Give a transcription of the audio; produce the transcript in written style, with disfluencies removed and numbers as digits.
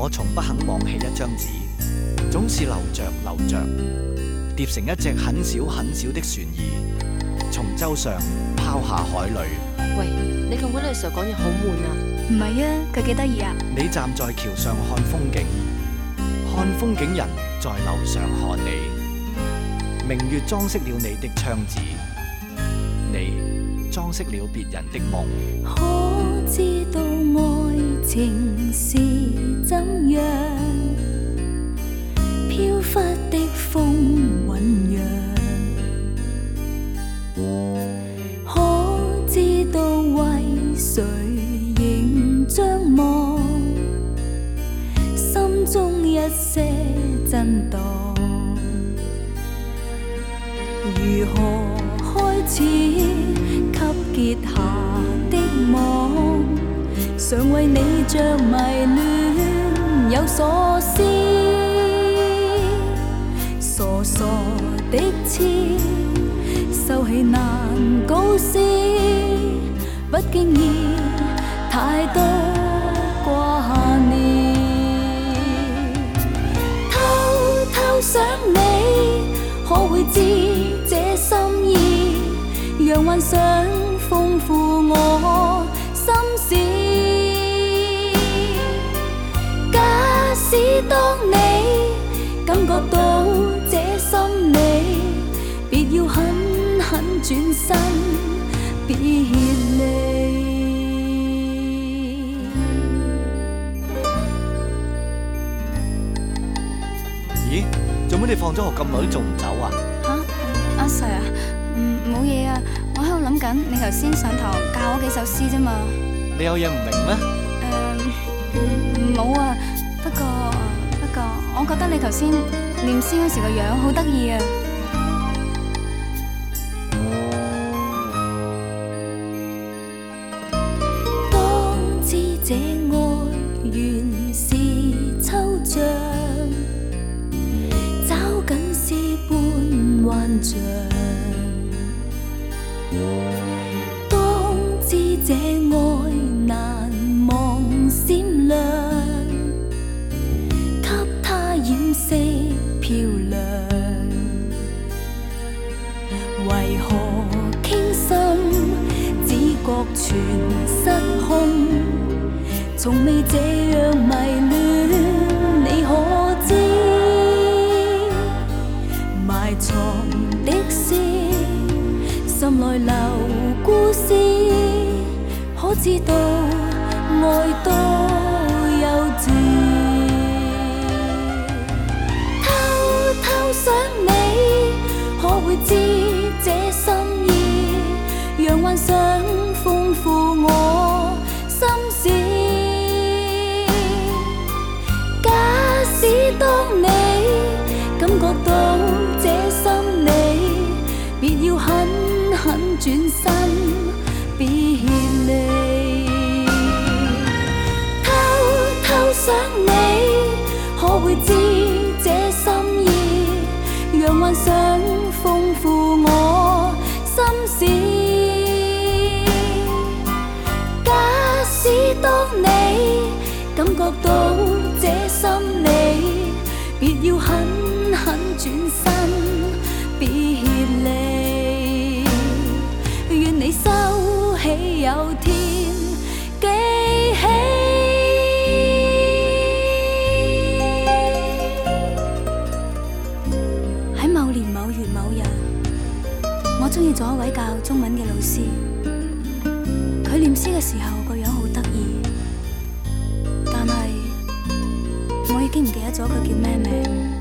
我從不肯忘棄一張紙，總是留着留着，疊成一隻很小很小的船兒，從舟上拋下海裏。 喂，你咁鬼嘅時候講嘢好悶啊！ 唔係啊，佢幾得意啊！ 你站在橋上看風景，看風景人在樓上看你。明月裝飾了你的窗子，你裝飾了別人的夢。 可知道愛情是怎樣？飄忽的風醞釀。可知道為誰仍張望？心中一些震盪。如何開始給結下的網，常為你着迷戀有所思，傻傻的痴，收起難告示，不經意太多掛念，偷偷想你，可會知這心意，讓幻想豐富我心事。假使當你感覺到這心理，別要狠狠轉身別離。 咦？做咩你放咗學咁耐都仲唔走啊？ 阿 Sir 啊，冇嘢啊，我喺度諗緊你頭先上堂教我幾首詩啫嘛。 你有嘢唔明咩？ 冇啊，不過，我覺得你頭先念詩嗰時個樣好得意啊。當知這愛原是抽象，找緊詩般幻象。當知這愛難忘閃亮，給它掩飾漂亮。為何傾心只覺全失空，從未這樣迷戀，你可知？埋藏的詩，心內留故事，可知道愛多幼稚？偷偷想你，可會知這心意，讓幻想豐富我心事。假使當你感覺到這心理，別要狠狠轉身別離。偷偷想你，可會知這心意，讓幻想豐富我心事。假使當你感覺到這心理，別要狠狠轉身別離。願你收起有天記起。喺某年某月某日，我鍾意咗一位教中文嘅老師。佢念詩嘅時候個樣好得意，但係我已經唔記得咗佢叫咩名。